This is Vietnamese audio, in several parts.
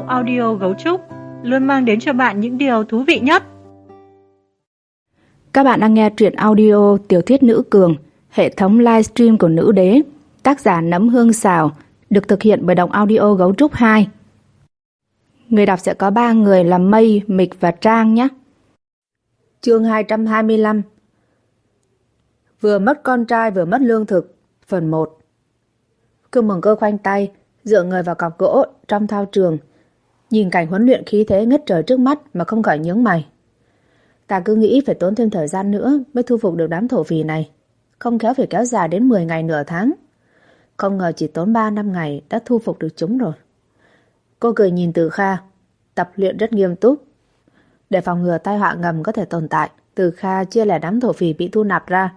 audio Gấu Trúc luôn mang đến cho bạn những điều thú vị nhất. Các bạn đang nghe truyện audio tiểu thuyết Nữ Cường, hệ thống livestream của Nữ Đế, tác giả Nấm Hương Xào, được thực hiện bởi Đọc Audio Gấu Trúc 2. Người đọc sẽ có 3 người là Mây, Mịch và Trang nhé. Chương 225. Vừa mất con trai vừa mất lương thực, phần 1. Cương Mừng Cơ khoanh tay, dựa người vào cọc gỗ trong thao trường, nhìn cảnh huấn luyện khí thế ngất trời trước mắt mà không khỏi nhướng mày. Ta cứ nghĩ phải tốn thêm thời gian nữa mới thu phục được đám thổ phỉ này, không khéo phải kéo dài đến 10 ngày nửa tháng. Không ngờ chỉ tốn 3-5 ngày đã thu phục được chúng rồi. Cô cười nhìn Từ Kha, tập luyện rất nghiêm túc. Để phòng ngừa tai họa ngầm có thể tồn tại, Từ Kha chia lẻ đám thổ phỉ bị thu nạp ra,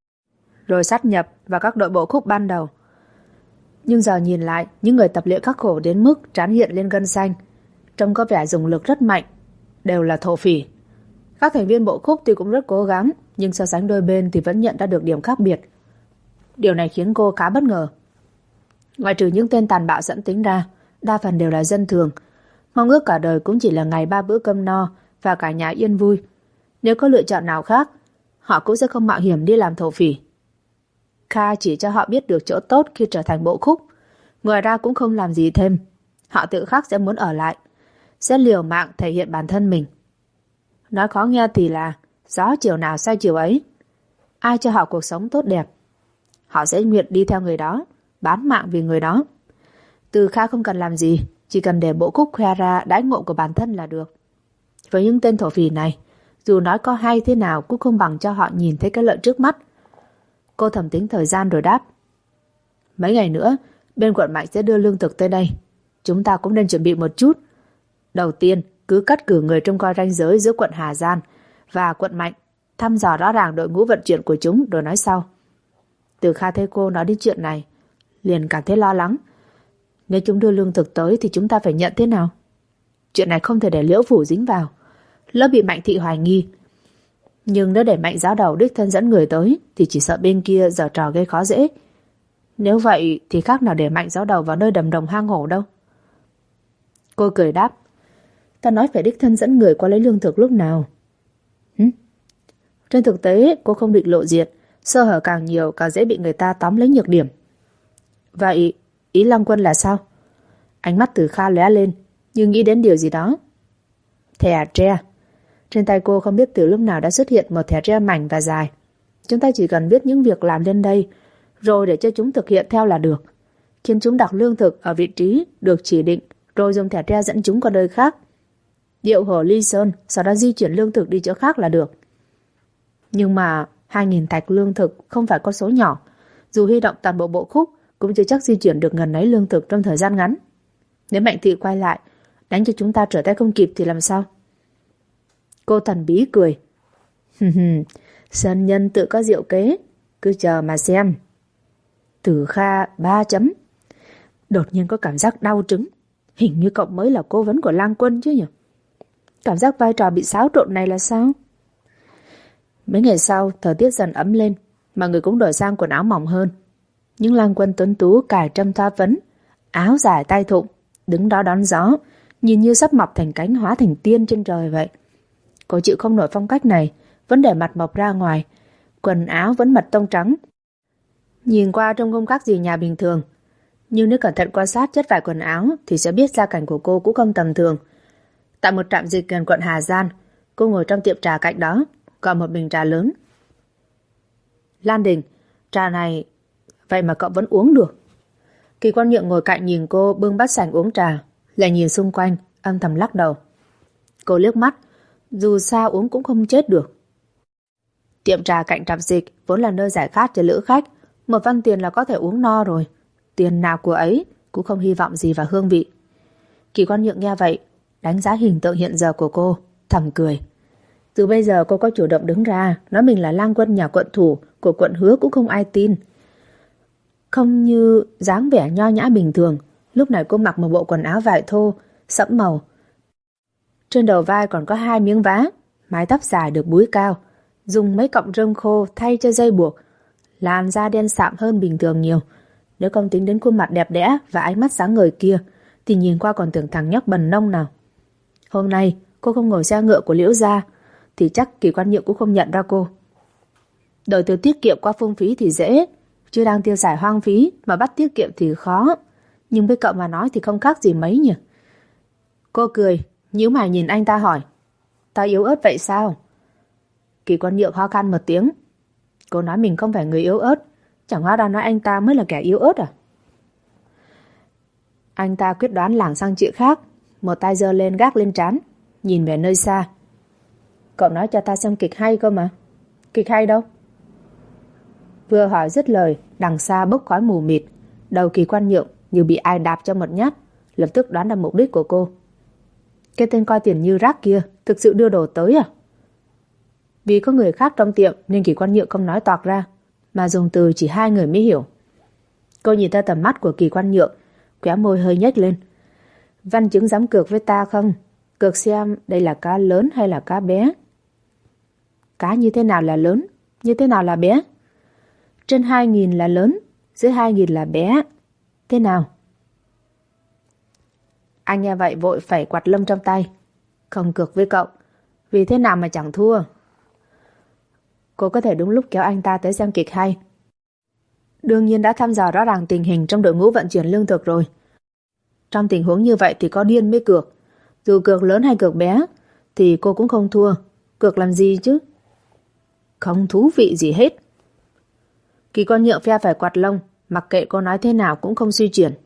rồi sát nhập vào các đội bộ khúc ban đầu. Nhưng giờ nhìn lại, những người tập luyện khắc khổ đến mức trán hiện lên gân xanh, trông có vẻ dùng lực rất mạnh, đều là thổ phỉ. Các thành viên bộ khúc thì cũng rất cố gắng, nhưng so sánh đôi bên thì vẫn nhận ra được điểm khác biệt. Điều này khiến cô khá bất ngờ. Ngoại trừ những tên tàn bạo dẫn tính ra, đa phần đều là dân thường, mong ước cả đời cũng chỉ là ngày 3 bữa cơm no và cả nhà yên vui. Nếu có lựa chọn nào khác, họ cũng sẽ không mạo hiểm đi làm thổ phỉ. Kha chỉ cho họ biết được chỗ tốt khi trở thành bộ khúc, ngoài ra cũng không làm gì thêm. Họ tự khắc sẽ muốn ở lại, sẽ liều mạng thể hiện bản thân mình. Nói khó nghe thì là gió chiều nào xoay chiều ấy. Ai cho họ cuộc sống tốt đẹp, họ sẽ nguyện đi theo người đó, bán mạng vì người đó. Từ Kha không cần làm gì, chỉ cần để bộ khúc khoe ra đãi ngộ của bản thân là được. Với những tên thổ phỉ này, dù nói có hay thế nào cũng không bằng cho họ nhìn thấy cái lợi trước mắt. Cô thầm tính thời gian rồi đáp: mấy ngày nữa bên quận Mạnh sẽ đưa lương thực tới đây, chúng ta cũng nên chuẩn bị một chút. Đầu tiên cứ cắt cử người trông coi ranh giới giữa quận Hà Giang và quận Mạnh, thăm dò rõ ràng đội ngũ vận chuyển của chúng rồi nói sau. Từ Kha thấy cô nói đến chuyện này liền cảm thấy lo lắng. Nếu chúng đưa lương thực tới thì chúng ta phải nhận thế nào? Chuyện này không thể để Liễu Phủ dính vào, lỡ bị Mạnh thị hoài nghi. Nhưng nếu để Mạnh giáo đầu đích thân dẫn người tới thì chỉ sợ bên kia giở trò gây khó dễ. Nếu vậy thì khác nào để Mạnh giáo đầu vào nơi đầm đồng hang hổ đâu. Cô cười đáp: ta nói phải đích thân dẫn người qua lấy lương thực lúc nào? Trên thực tế cô không định lộ diện, sơ hở càng nhiều càng dễ bị người ta tóm lấy nhược điểm. Vậy ý Long Quân là sao? Ánh mắt Từ Kha lóe lên, nhưng nghĩ đến điều gì đó. Thẻ tre. Trên tay cô không biết từ lúc nào đã xuất hiện một thẻ tre mảnh và dài. Chúng ta chỉ cần viết những việc làm lên đây, rồi để cho chúng thực hiện theo là được. Khiến chúng đặt lương thực ở vị trí được chỉ định, rồi dùng thẻ tre dẫn chúng qua nơi khác. Điệu hổ Ly Sơn, sau đó di chuyển lương thực đi chỗ khác là được. Nhưng mà 2.000 thạch lương thực không phải con số nhỏ. Dù huy động toàn bộ bộ khúc cũng chưa chắc di chuyển được ngần ấy lương thực trong thời gian ngắn. Nếu Mạnh thị quay lại đánh cho chúng ta trở tay không kịp thì làm sao? Cô thần bí cười. Sơn nhân tự có diệu kế, cứ chờ mà xem. Từ Kha 3 chấm. Đột nhiên có cảm giác đau trứng. Hình như cậu mới là cố vấn của Lang Quân chứ nhỉ? Cảm giác vai trò bị xáo trộn này là sao? Mấy ngày sau, thời tiết dần ấm lên, mọi người cũng đổi sang quần áo mỏng hơn. Những Lang Quân tuấn tú cài trâm thoa phấn, áo dài tay thụng, đứng đó đón gió, nhìn như sắp mọc thành cánh hóa thành tiên trên trời vậy. Cô chịu không nổi phong cách này, vẫn để mặt mộc ra ngoài, quần áo vẫn mật tông trắng. Nhìn qua trông không khác gì nhà bình thường, nhưng nếu cẩn thận quan sát chất vải quần áo thì sẽ biết gia cảnh của cô cũng không tầm thường. Tại một trạm dịch gần quận Hà Giang, cô ngồi trong tiệm trà cạnh đó, gọi một bình trà lớn. Lan Đình, trà này vậy mà cậu vẫn uống được. Kỳ Quan Nhượng ngồi cạnh nhìn cô bưng bát sành uống trà, lại nhìn xung quanh, âm thầm lắc đầu. Cô liếc mắt, dù sao uống cũng không chết được. Tiệm trà cạnh trạm dịch vốn là nơi giải khát cho lữ khách, 1 văn tiền là có thể uống no rồi. Tiền nào của ấy cũng không hy vọng gì vào hương vị. Kỳ Quan Nhượng nghe vậy, đánh giá hình tượng hiện giờ của cô, thầm cười. Từ bây giờ cô có chủ động đứng ra nói mình là Lang Quân nhà quận thủ của quận Hứa cũng không ai tin. Không như dáng vẻ nho nhã bình thường, lúc này cô mặc một bộ quần áo vải thô sẫm màu. Trên đầu vai còn có 2 miếng vá, mái tóc dài được búi cao, dùng mấy cọng rơm khô thay cho dây buộc. Làn da đen sạm hơn bình thường nhiều. Nếu không tính đến khuôn mặt đẹp đẽ và ánh mắt sáng ngời kia thì nhìn qua còn tưởng thằng nhóc bần nông nào. Hôm nay cô không ngồi xe ngựa của Liễu gia thì chắc Kỳ Quan Nhượng cũng không nhận ra cô. Đổi từ tiết kiệm qua phung phí thì dễ, chứ đang tiêu xài hoang phí mà bắt tiết kiệm thì khó. Nhưng với cậu mà nói thì không khác gì mấy nhỉ. Cô cười, nhíu mày nhìn anh ta hỏi, tao yếu ớt vậy sao? Kỳ Quan Nhượng ho khan một tiếng. Cô nói mình không phải người yếu ớt, chẳng hóa ra nói anh ta mới là kẻ yếu ớt à? Anh ta quyết đoán lảng sang chuyện khác, một tay giơ lên gác lên trán, nhìn về nơi xa. Cậu nói cho ta xem kịch hay cơ mà. Kịch hay đâu? Vừa hỏi dứt lời, đằng xa bốc khói mù mịt, đầu Kỳ Quan Nhượng như bị ai đạp cho một nhát, lập tức đoán ra mục đích của cô. Cái tên coi tiền như rác kia thực sự đưa đồ tới à? Vì có người khác trong tiệm nên Kỳ Quan Nhượng không nói toạc ra, mà dùng từ chỉ hai người mới hiểu. Cô nhìn theo tầm mắt của Kỳ Quan Nhượng, khóe môi hơi nhếch lên. Văn Chứng dám cược với ta không? Cược xem đây là cá lớn hay là cá bé? Cá như thế nào là lớn? Như thế nào là bé? Trên 2.000 là lớn, dưới 2.000 là bé. Thế nào? Anh nghe vậy vội phẩy quạt lông trong tay. Không cược với cậu, vì thế nào mà chẳng thua. Cô có thể đúng lúc kéo anh ta tới xem kịch hay. Đương nhiên đã thăm dò rõ ràng tình hình trong đội ngũ vận chuyển lương thực rồi. Trong tình huống như vậy thì có điên mới cược. Dù cược lớn hay cược bé thì cô cũng không thua. Cược làm gì chứ? Không thú vị gì hết. Kỳ Quan Nhượng phe phải quạt lông, mặc kệ cô nói thế nào cũng không suy chuyển.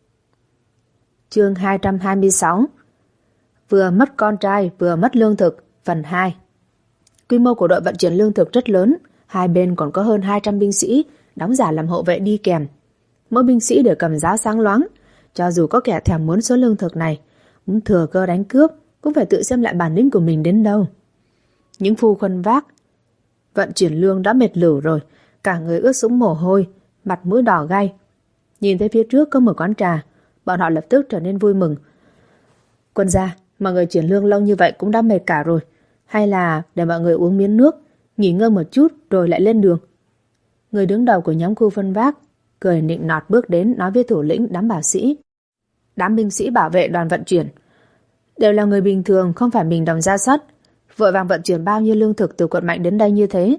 Chương 226. Vừa mất con trai vừa mất lương thực, phần 2. Quy mô của đội vận chuyển lương thực rất lớn, hai bên còn có hơn 200 binh sĩ đóng giả làm hộ vệ đi kèm. Mỗi binh sĩ đều cầm giáo sáng loáng, cho dù có kẻ thèm muốn số lương thực này, muốn thừa cơ đánh cướp cũng phải tự xem lại bản lĩnh của mình đến đâu. Những phu khuân vác vận chuyển lương đã mệt lử rồi, cả người ướt sũng mồ hôi, mặt mũi đỏ gay. Nhìn thấy phía trước có một quán trà, bọn họ lập tức trở nên vui mừng. Quân gia, mọi người chuyển lương lâu như vậy cũng đã mệt cả rồi, hay là để mọi người uống miếng nước, nghỉ ngơi một chút rồi lại lên đường? Người đứng đầu của nhóm khu phân vác cười nịnh nọt bước đến nói với thủ lĩnh đám bảo sĩ. Đám binh sĩ bảo vệ đoàn vận chuyển đều là người bình thường, không phải mình đồng ra sắt, vội vàng vận chuyển bao nhiêu lương thực từ quận mạnh đến đây như thế.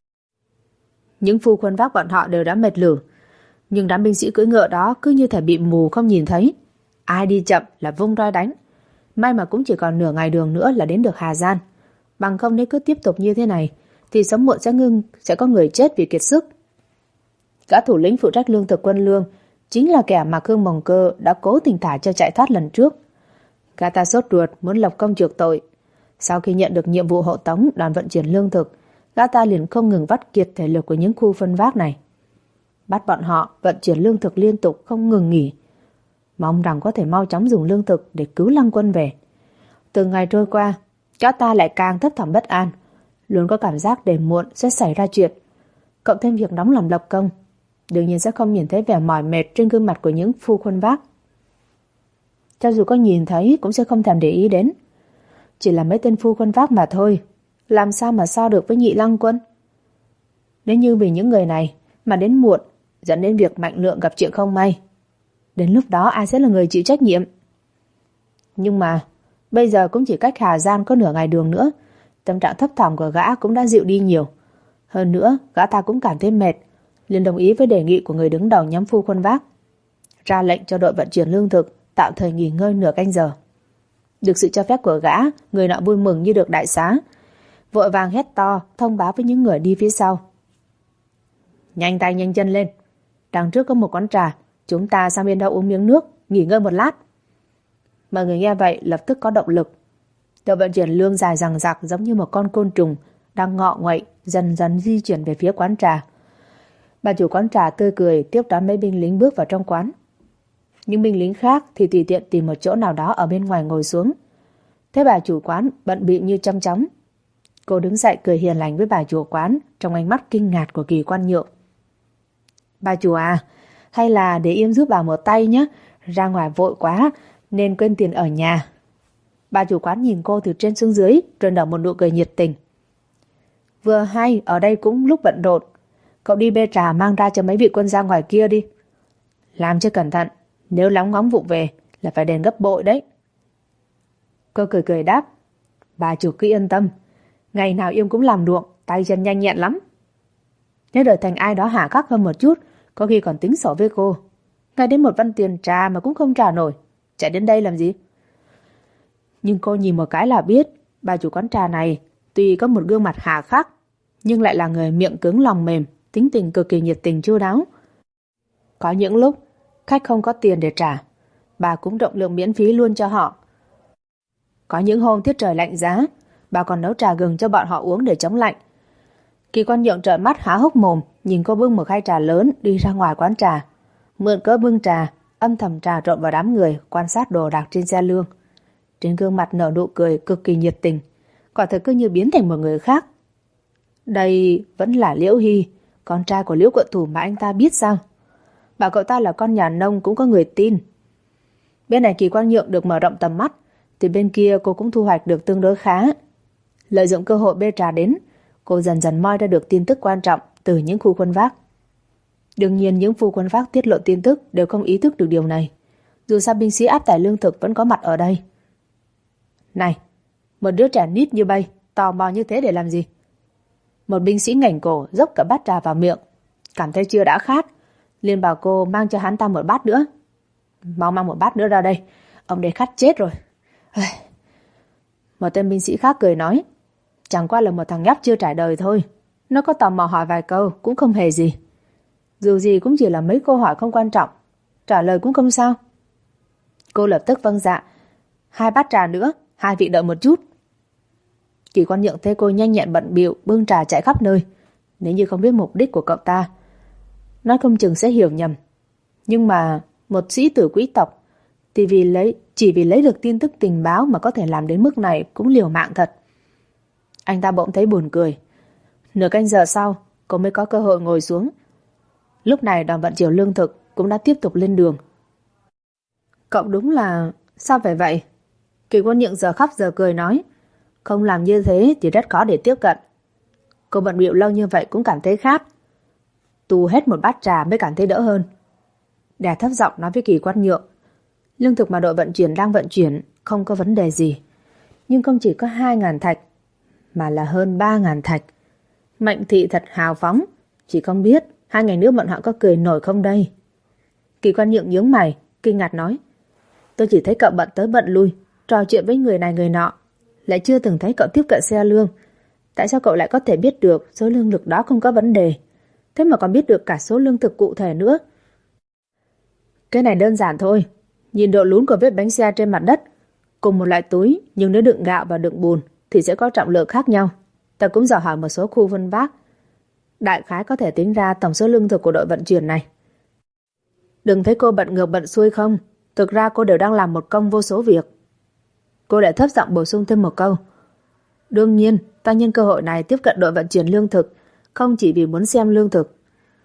Những phu khuân vác bọn họ đều đã mệt lử, nhưng đám binh sĩ cưỡi ngựa đó cứ như thể bị mù không nhìn thấy. Ai đi chậm là vung roi đánh. May mà cũng chỉ còn nửa ngày đường nữa là đến được Hà Giang. Bằng không nếu cứ tiếp tục như thế này thì sớm muộn sẽ có người chết vì kiệt sức. Gã thủ lĩnh phụ trách lương thực quân lương chính là kẻ mà Khương Mồng Cơ đã cố tình thả cho chạy thoát lần trước. Gã ta sốt ruột muốn lập công chuộc tội. Sau khi nhận được nhiệm vụ hộ tống đoàn vận chuyển lương thực, gã ta liền không ngừng vắt kiệt thể lực của những khu phân vác này, bắt bọn họ vận chuyển lương thực liên tục không ngừng nghỉ, mong rằng có thể mau chóng dùng lương thực để cứu Lăng Quân về. Từng ngày trôi qua, gã ta lại càng thấp thỏm bất an, luôn có cảm giác để muộn sẽ xảy ra chuyện. Cộng thêm việc nóng lòng lập công, đương nhiên sẽ không nhìn thấy vẻ mỏi mệt trên gương mặt của những phu khuân vác. Cho dù có nhìn thấy cũng sẽ không thèm để ý đến. Chỉ là mấy tên phu khuân vác mà thôi, làm sao mà so được với nhị Lăng Quân? Nếu như vì những người này mà đến muộn, dẫn đến việc Mạnh Lượng gặp chuyện không may, đến lúc đó ai sẽ là người chịu trách nhiệm? Nhưng mà bây giờ cũng chỉ cách Hà Giang có nửa ngày đường nữa, tâm trạng thấp thỏm của gã cũng đã dịu đi nhiều. Hơn nữa, gã ta cũng cảm thấy mệt, liền đồng ý với đề nghị của người đứng đầu nhóm phu khuân vác, ra lệnh cho đội vận chuyển lương thực tạm thời nghỉ ngơi nửa canh giờ. Được sự cho phép của gã, người nọ vui mừng như được đại xá, vội vàng hét to thông báo với những người đi phía sau. Nhanh tay nhanh chân lên, đằng trước có một quán trà, chúng ta sang bên đó uống miếng nước, nghỉ ngơi một lát. Mọi người nghe vậy lập tức có động lực. Đội vận chuyển lương dài dằng dặc giống như một con côn trùng đang ngọ nguậy dần dần di chuyển về phía quán trà. Bà chủ quán trà tươi cười tiếp đón mấy binh lính bước vào trong quán. Những binh lính khác thì tùy tiện tìm một chỗ nào đó ở bên ngoài ngồi xuống. Thế bà chủ quán bận bịu như chăm chóng. Cô đứng dậy cười hiền lành với bà chủ quán trong ánh mắt kinh ngạc của Kỳ Quan Nhượng. Bà chủ à, hay là để Yêm giúp bà một tay nhé, ra ngoài vội quá nên quên tiền ở nhà. Bà chủ quán nhìn cô từ trên xuống dưới rồi nở một nụ cười nhiệt tình. Vừa hay ở đây cũng lúc bận rộn, cậu đi bê trà mang ra cho mấy vị quân gia ngoài kia đi. Làm cho cẩn thận, nếu lóng ngóng vụng về là phải đền gấp bội đấy. Cô cười cười đáp, bà chủ cứ yên tâm, ngày nào Yêm cũng làm ruộng, tay chân nhanh nhẹn lắm. Nếu đời thành ai đó hà khắc hơn một chút, có khi còn tính sổ với cô. Ngay đến một văn tiền trà mà cũng không trả nổi, chạy đến đây làm gì? Nhưng cô nhìn một cái là biết, bà chủ quán trà này tuy có một gương mặt hà khắc, nhưng lại là người miệng cứng lòng mềm, tính tình cực kỳ nhiệt tình chu đáo. Có những lúc khách không có tiền để trả, bà cũng rộng lượng miễn phí luôn cho họ. Có những hôm tiết trời lạnh giá, bà còn nấu trà gừng cho bọn họ uống để chống lạnh. Kỳ Quan Nhượng trợn mắt há hốc mồm nhìn cô bưng một khay trà lớn đi ra ngoài quán trà, mượn cớ bưng trà, âm thầm trà trộn vào đám người quan sát đồ đạc trên xe lương. Trên gương mặt nở nụ cười cực kỳ nhiệt tình, quả thực cứ như biến thành một người khác. Đây vẫn là Liễu Hy, con trai của Liễu quận thủ mà anh ta biết sao? Bảo cậu ta là con nhà nông cũng có người tin. Bên này Kỳ Quan Nhượng được mở rộng tầm mắt, thì bên kia cô cũng thu hoạch được tương đối khá. Lợi dụng cơ hội bê trà đến, cô dần dần moi ra được tin tức quan trọng từ những khu khuân vác. Đương nhiên những phu quân vác tiết lộ tin tức đều không ý thức được điều này. Dù sao binh sĩ áp tải lương thực vẫn có mặt ở đây. Này, một đứa trẻ nít như bay, tò mò như thế để làm gì? Một binh sĩ ngảnh cổ dốc cả bát trà vào miệng, cảm thấy chưa đã khát, liền bảo cô mang cho hắn ta một bát nữa. Mau mang một bát nữa ra đây, ông đây khát chết rồi. Một tên binh sĩ khác cười nói, chẳng qua là một thằng nhóc chưa trải đời thôi, nó có tò mò hỏi vài câu cũng không hề gì. Dù gì cũng chỉ là mấy câu hỏi không quan trọng, trả lời cũng không sao. Cô lập tức vâng dạ, 2 bát trà nữa, 2 vị đợi một chút. Kỳ Quan Nhượng thấy cô nhanh nhẹn bận bịu bưng trà chạy khắp nơi, nếu như không biết mục đích của cậu ta, nó không chừng sẽ hiểu nhầm. Nhưng mà một sĩ tử quý tộc thì chỉ vì lấy được tin tức tình báo mà có thể làm đến mức này cũng liều mạng thật. Anh ta bỗng thấy buồn cười. Nửa canh giờ sau, cô mới có cơ hội ngồi xuống. Lúc này đoàn vận chuyển lương thực cũng đã tiếp tục lên đường. Cậu đúng là... sao phải vậy? Kỳ Quan Nhượng giờ khóc giờ cười nói, không làm như thế thì rất khó để tiếp cận. Cô bận bịu lâu như vậy cũng cảm thấy khát. Tu hết một bát trà mới cảm thấy đỡ hơn. Đè thấp giọng nói với Kỳ Quan Nhượng, lương thực mà đội vận chuyển đang vận chuyển không có vấn đề gì, nhưng không chỉ có 2.000 thạch mà là hơn 3.000 thạch. Mạnh thị thật hào phóng, chỉ không biết 2 ngày nữa bọn họ có cười nổi không đây. Kỳ Quan Nhượng nhướng mày, kinh ngạc nói, tôi chỉ thấy cậu bận tới bận lui, trò chuyện với người này người nọ, lại chưa từng thấy cậu tiếp cận xe lương. Tại sao cậu lại có thể biết được số lương thực đó không có vấn đề, thế mà còn biết được cả số lương thực cụ thể nữa? Cái này đơn giản thôi, nhìn độ lún của vết bánh xe trên mặt đất, cùng một loại túi nhưng nếu đựng gạo và đựng bùn thì sẽ có trọng lượng khác nhau. Ta cũng dò hỏi một số khu vân vác, đại khái có thể tính ra tổng số lương thực của đội vận chuyển này. Đừng thấy cô bận ngược bận xuôi không, thực ra cô đều đang làm một công vô số việc. Cô lại thấp giọng bổ sung thêm một câu, đương nhiên ta nhân cơ hội này tiếp cận đội vận chuyển lương thực, không chỉ vì muốn xem lương thực.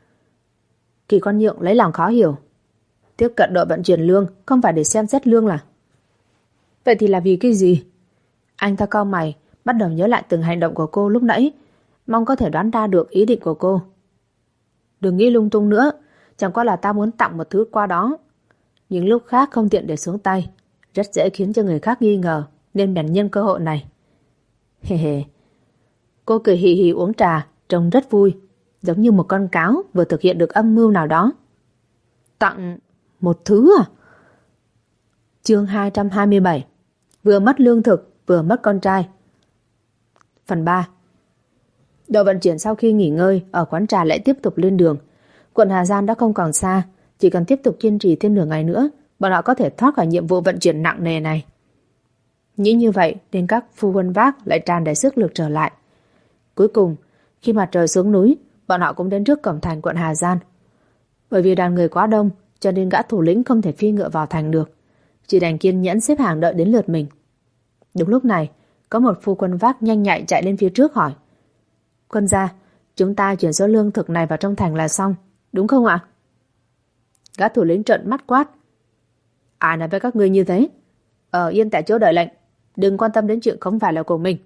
Kỳ Quan Nhượng lấy lòng khó hiểu, tiếp cận đội vận chuyển lương không phải để xem xét lương là? Vậy thì là vì cái gì? Anh ta cau mày, bắt đầu nhớ lại từng hành động của cô lúc nãy, mong có thể đoán ra được ý định của cô. Đừng nghĩ lung tung nữa, chẳng qua là ta muốn tặng một thứ qua đó. Những lúc khác không tiện để xuống tay, rất dễ khiến cho người khác nghi ngờ, nên bèn nhân cơ hội này. Hề hề. Cô cười hì hì uống trà, trông rất vui, giống như một con cáo vừa thực hiện được âm mưu nào đó. Tặng một thứ à? Chương 227. Vừa mất lương thực, vừa mất con trai. Phần 3. Đội vận chuyển sau khi nghỉ ngơi ở quán trà lại tiếp tục lên đường. Quận Hà Giang đã không còn xa, chỉ cần tiếp tục kiên trì thêm nửa ngày nữa, bọn họ có thể thoát khỏi nhiệm vụ vận chuyển nặng nề này. Nghĩ như vậy nên các phu quân vác lại tràn đầy sức lực trở lại. Cuối cùng, khi mặt trời xuống núi, bọn họ cũng đến trước cổng thành quận Hà Giang. Bởi vì đoàn người quá đông, cho nên gã thủ lĩnh không thể phi ngựa vào thành được, chỉ đành kiên nhẫn xếp hàng đợi đến lượt mình. Đúng lúc này, có một phu quân vác nhanh nhạy chạy lên phía trước hỏi, quân gia, chúng ta chuyển số lương thực này vào trong thành là xong, đúng không ạ? Gã thủ lĩnh trợn mắt quát, ai nói với các ngươi như thế? Yên tại chỗ đợi lệnh, đừng quan tâm đến chuyện không phải là của mình.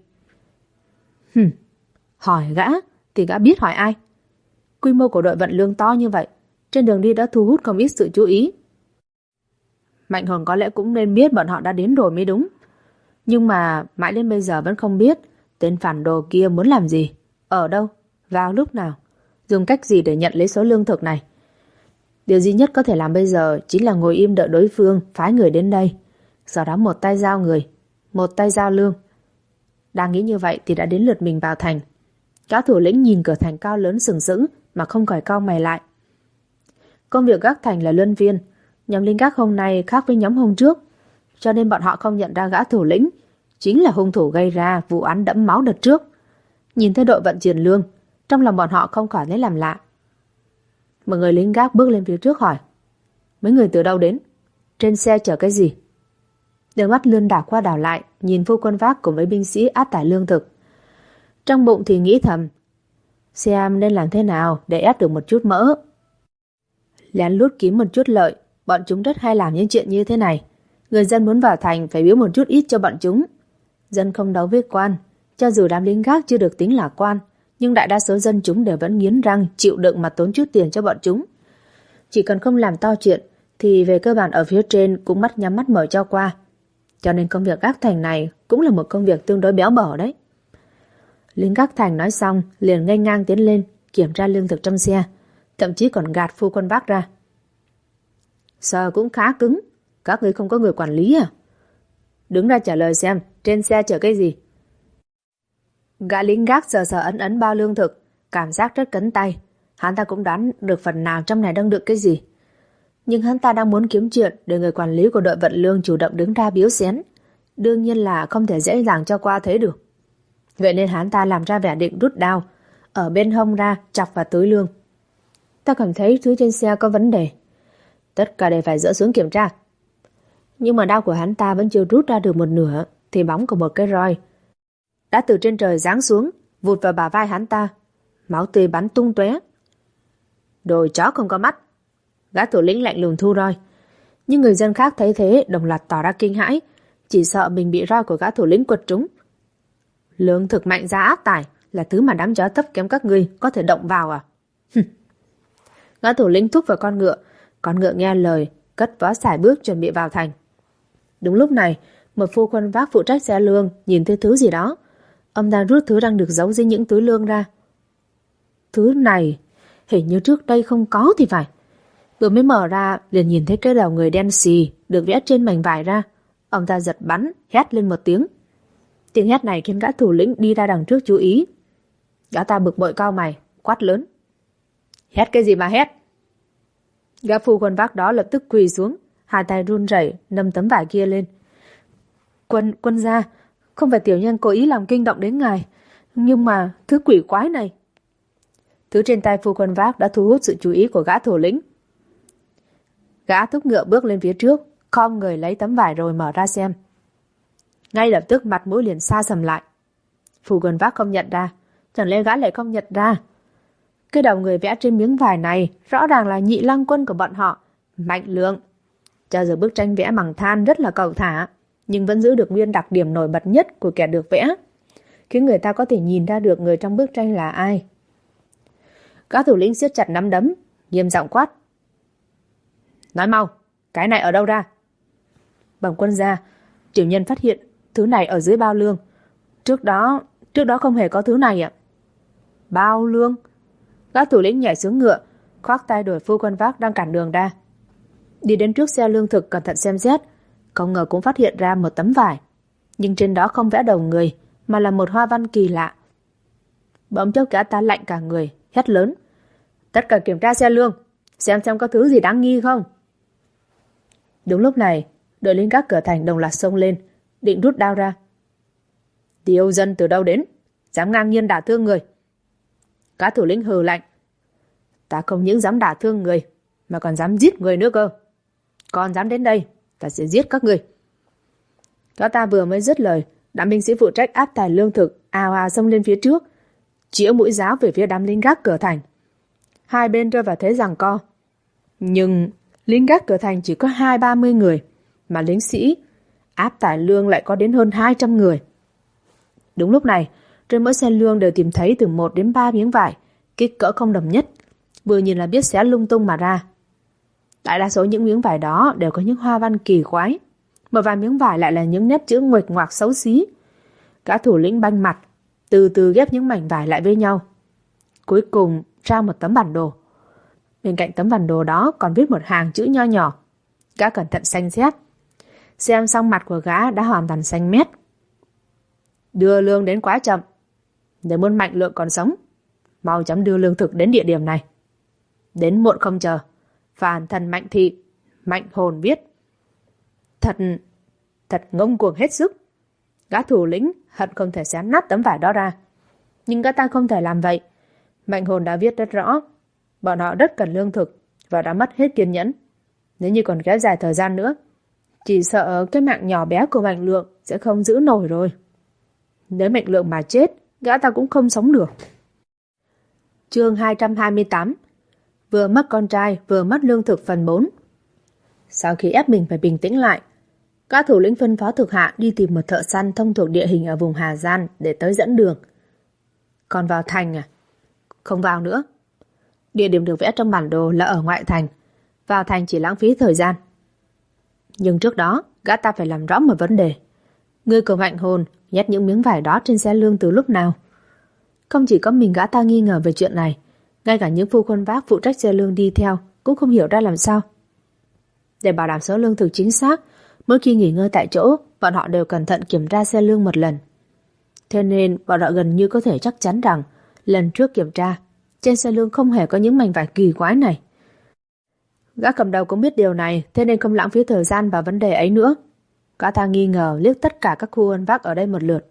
Hỏi gã thì gã biết hỏi ai? Quy mô của đội vận lương to như vậy, trên đường đi đã thu hút không ít sự chú ý. Mạnh Hồn có lẽ cũng nên biết bọn họ đã đến rồi mới đúng. Nhưng mà mãi đến bây giờ vẫn không biết tên phản đồ kia muốn làm gì, ở đâu, vào lúc nào, dùng cách gì để nhận lấy số lương thực này. Điều duy nhất có thể làm bây giờ chính là ngồi im đợi đối phương phái người đến đây. Sau đó một tay giao người, một tay giao lương. Đang nghĩ như vậy thì đã đến lượt mình vào thành. Gã thủ lĩnh nhìn cửa thành cao lớn sừng sững mà không khỏi cau mày lại. Công việc gác thành là luân phiên. Nhóm lính gác hôm nay khác với nhóm hôm trước, cho nên bọn họ không nhận ra gã thủ lĩnh chính là hung thủ gây ra vụ án đẫm máu đợt trước. Nhìn thấy đội vận chuyển lương, trong lòng bọn họ không khỏi lấy làm lạ. Một người lính gác bước lên phía trước hỏi: mấy người từ đâu đến? Trên xe chở cái gì? Đôi mắt lươn đảo qua đảo lại, nhìn Phu Quân Vác cùng mấy binh sĩ áp tải lương thực. Trong bụng thì nghĩ thầm, xem nên làm thế nào để ép được một chút mỡ. Lén lút kiếm một chút lợi, bọn chúng rất hay làm những chuyện như thế này. Người dân muốn vào thành phải biếu một chút ít cho bọn chúng. Dân không đấu với quan, cho dù đám lính gác chưa được tính là quan, nhưng đại đa số dân chúng đều vẫn nghiến răng chịu đựng mà tốn chút tiền cho bọn chúng. Chỉ cần không làm to chuyện thì về cơ bản ở phía trên cũng mắt nhắm mắt mở cho qua. Cho nên công việc gác thành này cũng là một công việc tương đối béo bở đấy. Lính gác thành nói xong liền nghênh ngang tiến lên kiểm tra lương thực trong xe, thậm chí còn gạt Phu Quân Vác ra. Sợ cũng khá cứng, các ngươi không có người quản lý à? Đứng ra trả lời xem, trên xe chở cái gì? Gã lính gác sờ sờ ấn ấn bao lương thực, cảm giác rất cấn tay. Hắn ta cũng đoán được phần nào trong này đang đựng cái gì. Nhưng hắn ta đang muốn kiếm chuyện để người quản lý của đội vận lương chủ động đứng ra biếu xén. Đương nhiên là không thể dễ dàng cho qua thấy được. Vậy nên hắn ta làm ra vẻ định rút đao, ở bên hông ra chọc vào túi lương. Ta cảm thấy thứ trên xe có vấn đề. Tất cả đều phải dỡ xuống kiểm tra. Nhưng mà đao của hắn ta vẫn chưa rút ra được một nửa thì bóng của một cái roi đã từ trên trời giáng xuống, vụt vào bả vai hắn ta. Máu tươi bắn tung tóe. Đồ chó không có mắt. Gã thủ lĩnh lạnh lùng thu roi. Nhưng người dân khác thấy thế đồng loạt tỏ ra kinh hãi, chỉ sợ mình bị roi của gã thủ lĩnh quật trúng. Lương thực mạnh giá áp tải là thứ mà đám chó thấp kém các ngươi có thể động vào à? Gã thủ lĩnh thúc vào con ngựa nghe lời, cất vó sải bước chuẩn bị vào thành. Đúng lúc này, một Phu Quân Vác phụ trách xe lương nhìn thấy thứ gì đó. Ông ta rút thứ đang được giấu dưới những túi lương ra. Thứ này hình như trước đây không có thì phải. Vừa mới mở ra liền nhìn thấy cái đầu người đen xì được vẽ trên mảnh vải ra. Ông ta giật bắn, hét lên một tiếng. Tiếng hét này khiến gã thủ lĩnh đi ra đằng trước chú ý. Gã ta bực bội cau mày, quát lớn: hét cái gì mà hét? Gã Phu Quân Vác đó lập tức quỳ xuống, hai tay run rẩy nâng tấm vải kia lên. Quân gia, không phải tiểu nhân cố ý làm kinh động đến ngài, nhưng mà thứ quỷ quái này. Thứ trên tay Phu Quân Vác đã thu hút sự chú ý của gã thủ lĩnh. Gã thúc ngựa bước lên phía trước, khom người lấy tấm vải rồi mở ra xem. Ngay lập tức mặt mũi liền xa sầm lại. Phu Quân Vác không nhận ra, chẳng lẽ gã lại không nhận ra? Cái đầu người vẽ trên miếng vải này rõ ràng là nhị lang quân của bọn họ, Mạnh Lượng. Cho dù bức tranh vẽ bằng than rất là cầu thả, nhưng vẫn giữ được nguyên đặc điểm nổi bật nhất của kẻ được vẽ, khiến người ta có thể nhìn ra được người trong bức tranh là ai. Gã thủ lĩnh siết chặt nắm đấm, nghiêm giọng quát: nói mau, cái này ở đâu ra? Bẩm quân gia, tiểu nhân phát hiện thứ này ở dưới bao lương. Trước đó không hề có thứ này ạ. Bao lương? Gã thủ lĩnh nhảy xuống ngựa, khoác tay đuổi Phu Quân Vác đang cản đường ra. Đi đến trước xe lương thực cẩn thận xem xét, không ngờ cũng phát hiện ra một tấm vải, nhưng trên đó không vẽ đầu người, mà là một hoa văn kỳ lạ. Bỗng chốc gã ta lạnh cả người, hét lớn: tất cả kiểm tra xe lương, xem có thứ gì đáng nghi không. Đúng lúc này, đội lính gác cửa thành đồng loạt xông lên, định rút đao ra. Tiêu dân từ đâu đến, dám ngang nhiên đả thương người? Gã thủ lĩnh hừ lạnh: ta không những dám đả thương người, mà còn dám giết người nữa cơ. Còn dám đến đây, ta sẽ giết các người. Gã ta vừa mới dứt lời, đám binh sĩ phụ trách áp tải lương thực ào ào xông lên phía trước, chĩa mũi giáo về phía đám lính gác cửa thành. Hai bên rơi vào thế giằng co. Nhưng lính gác cửa thành chỉ có 20-30 người, mà lính sĩ áp tải lương lại có đến hơn 200 người. Đúng lúc này, trên mỗi xe lương đều tìm thấy từ 1 đến 3 miếng vải, kích cỡ không đồng nhất, vừa nhìn là biết xé lung tung mà ra. Đại đa số những miếng vải đó đều có những hoa văn kỳ quái. Một vài miếng vải lại là những nét chữ nguệch ngoạc xấu xí. Gã thủ lĩnh banh mặt, từ từ ghép những mảnh vải lại với nhau. Cuối cùng ra một tấm bản đồ. Bên cạnh tấm bản đồ đó còn viết một hàng chữ nho nhỏ. Gã cẩn thận xem xét. Xem xong mặt của gã đã hoàn toàn xanh mét. Đưa lương đến quá chậm. Nếu muốn Mạnh Lượng còn sống, mau chóng đưa lương thực đến địa điểm này. Đến muộn không chờ. Phàn thần Mạnh Thị, Mạnh Hồn viết. Thật ngông cuồng hết sức. Gã thủ lĩnh hận không thể xé nát tấm vải đó ra. Nhưng gã ta không thể làm vậy. Mạnh Hồn đã viết rất rõ. Bọn họ rất cần lương thực và đã mất hết kiên nhẫn. Nếu như còn kéo dài thời gian nữa, chỉ sợ cái mạng nhỏ bé của Mạnh Lượng sẽ không giữ nổi rồi. Nếu Mạnh Lượng mà chết, gã ta cũng không sống được. Chương 228. Vừa mất con trai, vừa mất lương thực phần 4. Sau khi ép mình phải bình tĩnh lại, các thủ lĩnh phân phó thuộc hạ đi tìm một thợ săn thông thuộc địa hình ở vùng Hà Giang để tới dẫn đường. Còn vào thành à? Không vào nữa. Địa điểm được vẽ trong bản đồ là ở ngoại thành. Vào thành chỉ lãng phí thời gian. Nhưng trước đó, gã ta phải làm rõ một vấn đề. Người của Mạnh Hồn nhét những miếng vải đó trên xe lương từ lúc nào? Không chỉ có mình gã ta nghi ngờ về chuyện này, ngay cả những phu khuân vác phụ trách xe lương đi theo cũng không hiểu ra làm sao. Để bảo đảm số lương thực chính xác, mỗi khi nghỉ ngơi tại chỗ, bọn họ đều cẩn thận kiểm tra xe lương một lần. Thế nên bọn họ gần như có thể chắc chắn rằng lần trước kiểm tra, trên xe lương không hề có những mảnh vải kỳ quái này. Gã cầm đầu cũng biết điều này, thế nên không lãng phí thời gian vào vấn đề ấy nữa. Gã ta nghi ngờ liếc tất cả các khu khuân vác ở đây một lượt.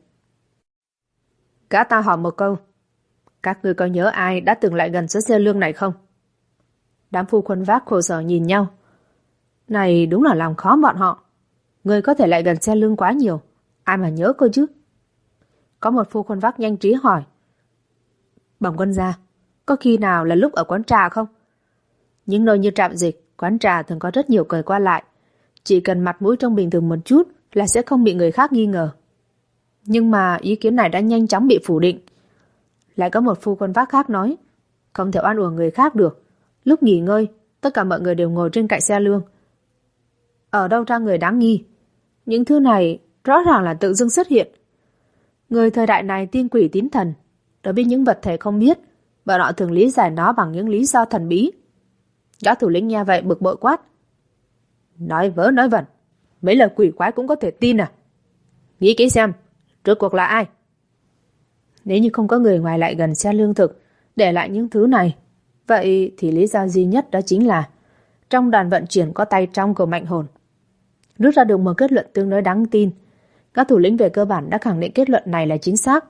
Gã ta hỏi một câu. Các ngươi có nhớ ai đã từng lại gần số xe lương này không? Đám phu khuân vác khổ sở nhìn nhau. Này đúng là làm khó bọn họ. Người có thể lại gần xe lương quá nhiều, ai mà nhớ cơ chứ? Có một phu khuân vác nhanh trí hỏi. Bẩm quân gia, có khi nào là lúc ở quán trà không? Những nơi như trạm dịch, quán trà thường có rất nhiều người qua lại. Chỉ cần mặt mũi trông bình thường một chút là sẽ không bị người khác nghi ngờ. Nhưng mà ý kiến này đã nhanh chóng bị phủ định. Lại có một phu khuân vác khác nói. Không thể oan uổng người khác được. Lúc nghỉ ngơi, tất cả mọi người đều ngồi trên cạnh xe lương. Ở đâu ra người đáng nghi? Những thứ này rõ ràng là tự dưng xuất hiện. Người thời đại này tin quỷ tín thần. Đối với những vật thể không biết, bọn họ thường lý giải nó bằng những lý do thần bí. Gã thủ lĩnh nghe vậy bực bội quát. Nói vớ nói vẩn, mấy lời quỷ quái cũng có thể tin à? Nghĩ kỹ xem, rốt cuộc là ai? Nếu như không có người ngoài lại gần xe lương thực để lại những thứ này, vậy thì lý do duy nhất đó chính là trong đoàn vận chuyển có tay trong của Mạnh Hồn. Rút ra được một kết luận tương đối đáng tin. Các thủ lĩnh về cơ bản đã khẳng định kết luận này là chính xác.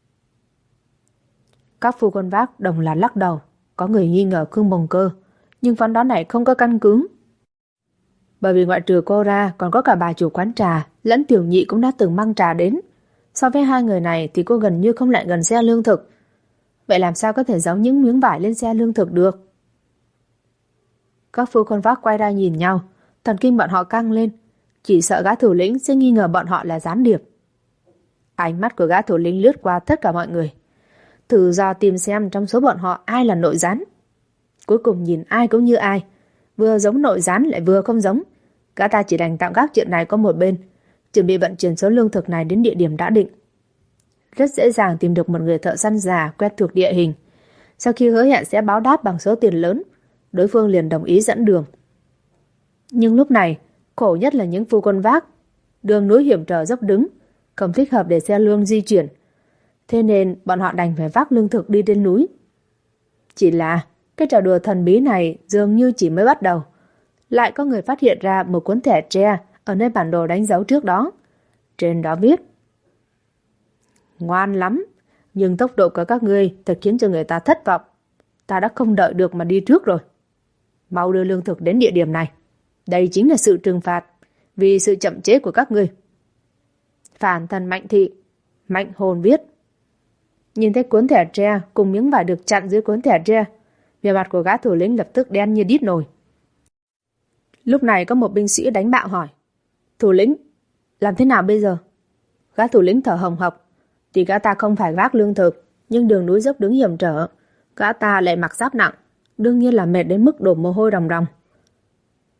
Các phu khuân vác đồng loạt lắc đầu. Có người nghi ngờ Khương Bồng Cơ, nhưng phán đoán này không có căn cứ. Bởi vì ngoại trừ cô ra, còn có cả bà chủ quán trà lẫn tiểu nhị cũng đã từng mang trà đến. So với hai người này thì cô gần như không lại gần xe lương thực. Vậy làm sao có thể giấu những miếng vải lên xe lương thực được? Các phu khuân vác quay ra nhìn nhau, thần kinh bọn họ căng lên, chỉ sợ gã thủ lĩnh sẽ nghi ngờ bọn họ là gián điệp. Ánh mắt của gã thủ lĩnh lướt qua tất cả mọi người, thử dò tìm xem trong số bọn họ ai là nội gián. Cuối cùng nhìn ai cũng như ai, vừa giống nội gián lại vừa không giống. Gã ta chỉ đành tạm gác chuyện này qua một bên, chuẩn bị vận chuyển số lương thực này đến địa điểm đã định. Rất dễ dàng tìm được một người thợ săn già quen thuộc địa hình. Sau khi hứa hẹn sẽ báo đáp bằng số tiền lớn, đối phương liền đồng ý dẫn đường. Nhưng lúc này, khổ nhất là những phu quân vác. Đường núi hiểm trở dốc đứng, không thích hợp để xe lương di chuyển. Thế nên bọn họ đành phải vác lương thực đi lên núi. Chỉ là cái trò đùa thần bí này dường như chỉ mới bắt đầu. Lại có người phát hiện ra một cuốn thẻ tre ở nơi bản đồ đánh dấu trước đó. Trên đó viết: Ngoan lắm, nhưng tốc độ của các ngươi thật khiến cho người ta thất vọng. Ta đã không đợi được mà đi trước rồi. Mau đưa lương thực đến địa điểm này. Đây chính là sự trừng phạt vì sự chậm chế của các ngươi. Phản thần Mạnh Thị, Mạnh Hồn viết. Nhìn thấy cuốn thẻ tre cùng miếng vải được chặn dưới cuốn thẻ tre, vẻ mặt của gã thủ lĩnh lập tức đen như đít nồi. Lúc này có một binh sĩ đánh bạo hỏi: Thủ lĩnh, làm thế nào bây giờ? Gã thủ lĩnh thở hồng hộc. Thì gã ta không phải vác lương thực, nhưng đường núi dốc đứng hiểm trở, gã ta lại mặc giáp nặng, đương nhiên là mệt đến mức đổ mồ hôi ròng ròng.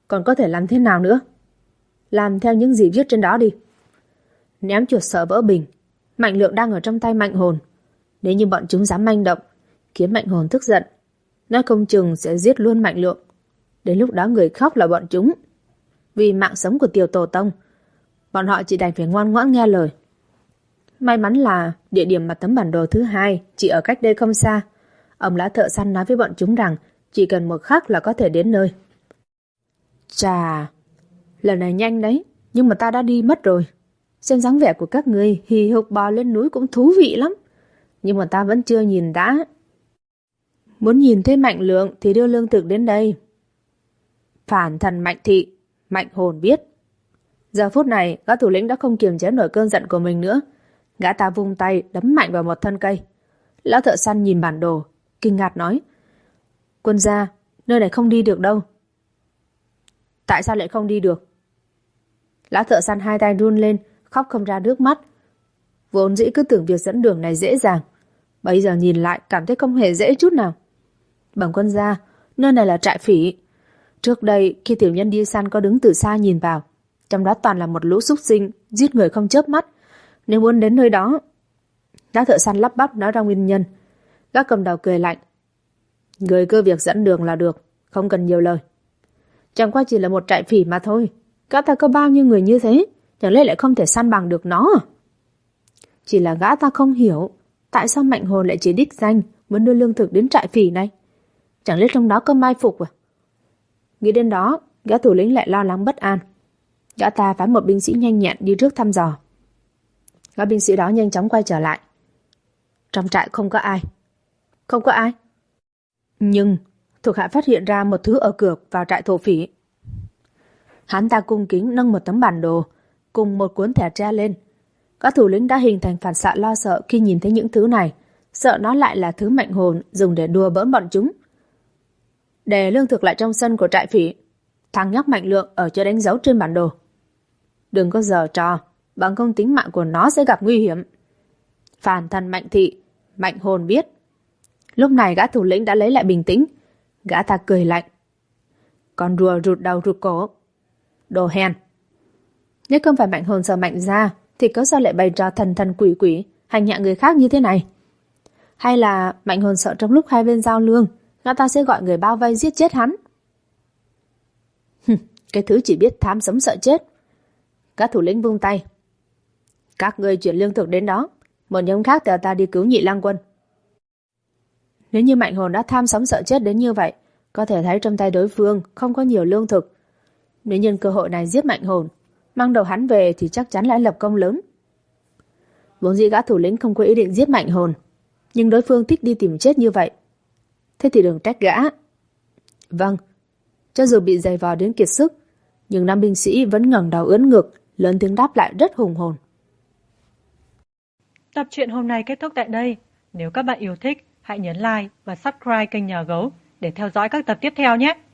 còn có thể làm thế nào nữa? Làm theo những gì viết trên đó đi. Ném chuột sợ vỡ bình. Mạnh lượng đang ở trong tay Mạnh Hồn. Nếu như bọn chúng dám manh động, khiến Mạnh Hồn tức giận, nói không chừng sẽ giết luôn Mạnh Lượng. Đến lúc đó người khóc là bọn chúng. Vì mạng sống của Tiểu Tổ Tông, bọn họ chỉ đành phải ngoan ngoãn nghe lời. May mắn là địa điểm mà tấm bản đồ thứ hai chỉ ở cách đây không xa. Ông lá thợ săn nói với bọn chúng rằng chỉ cần một khắc là có thể đến nơi. Chà, lần này nhanh đấy, nhưng mà ta đã đi mất rồi. Xem dáng vẻ của các người hì hục bò lên núi cũng thú vị lắm. Nhưng mà ta vẫn chưa nhìn đã. Muốn nhìn thấy Mạnh Lượng thì đưa lương thực đến đây. Phản thần Mạnh Thị, Mạnh Hồn biết. Giờ phút này, gã thủ lĩnh đã không kiềm chế nổi cơn giận của mình nữa. Gã ta vung tay đấm mạnh vào một thân cây. Lão thợ săn nhìn bản đồ, kinh ngạc nói: Quân gia, nơi này không đi được đâu. Tại sao lại không đi được? Lão thợ săn hai tay run lên, khóc không ra nước mắt. Vốn dĩ cứ tưởng việc dẫn đường này dễ dàng, bây giờ nhìn lại cảm thấy không hề dễ chút nào. Bẩm quân gia, nơi này là trại phỉ. Trước đây khi tiểu nhân đi săn có đứng từ xa nhìn vào, trong đó toàn là một lũ súc sinh giết người không chớp mắt. Nếu muốn đến nơi đó... Lão thợ săn lắp bắp nói ra nguyên nhân. Gã cầm đầu cười lạnh: Người cứ việc dẫn đường là được, không cần nhiều lời. Chẳng qua chỉ là một trại phỉ mà thôi. Gã ta có bao nhiêu người như thế, chẳng lẽ lại không thể săn bằng được nó à? Chỉ là gã ta không hiểu tại sao Mạnh Hồn lại chỉ đích danh muốn đưa lương thực đến trại phỉ này. Chẳng lẽ trong đó có mai phục à? Nghĩ đến đó, gã thủ lĩnh lại lo lắng bất an. Gã ta phái một binh sĩ nhanh nhẹn đi trước thăm dò. Gã binh sĩ đó nhanh chóng quay trở lại. Trong trại không có ai. Không có ai? Nhưng thuộc hạ phát hiện ra một thứ ở cửa vào trại thổ phỉ. Hắn ta cung kính nâng một tấm bản đồ cùng một cuốn thẻ tre lên. Các thủ lĩnh đã hình thành phản xạ lo sợ khi nhìn thấy những thứ này, sợ nó lại là thứ Mạnh Hồn dùng để đùa bỡn bọn chúng. Để lương thực lại trong sân của trại phỉ. Thằng nhóc Mạnh Lượng ở chỗ đánh dấu trên bản đồ. Đừng có giở trò, bằng không tính mạng của nó sẽ gặp nguy hiểm. Phản thần Mạnh Thị, Mạnh Hồn biết. Lúc này gã thủ lĩnh đã lấy lại bình tĩnh. Gã ta cười lạnh: Con rùa rụt đầu rụt cổ. Đồ hèn. Nếu không phải Mạnh Hồn sợ Mạnh gia, thì cớ sao lại bày trò thần thần quỷ quỷ hành hạ người khác như thế này? Hay là Mạnh Hồn sợ trong lúc hai bên giao lương, gã ta sẽ gọi người bao vây giết chết hắn? Cái thứ chỉ biết tham sống sợ chết. Các thủ lĩnh vung tay: Các ngươi chuyển lương thực đến đó, một nhóm khác theo ta đi cứu Nhị Lang Quân. Nếu như Mạnh Hồn đã tham sống sợ chết đến như vậy, có thể thấy trong tay đối phương không có nhiều lương thực. Nếu nhân cơ hội này giết Mạnh Hồn, mang đầu hắn về thì chắc chắn lại lập công lớn. Vốn dĩ gã thủ lĩnh không có ý định giết Mạnh Hồn, nhưng đối phương thích đi tìm chết như vậy. Thế thì đừng trách gã. Vâng. Cho dù bị giày vò đến kiệt sức, nhưng nam binh sĩ vẫn ngẩng đầu ưỡn ngực, lớn tiếng đáp lại rất hùng hồn. Tập truyện hôm nay kết thúc tại đây. Nếu các bạn yêu thích, hãy nhấn like và subscribe kênh Nhà Gấu để theo dõi các tập tiếp theo nhé.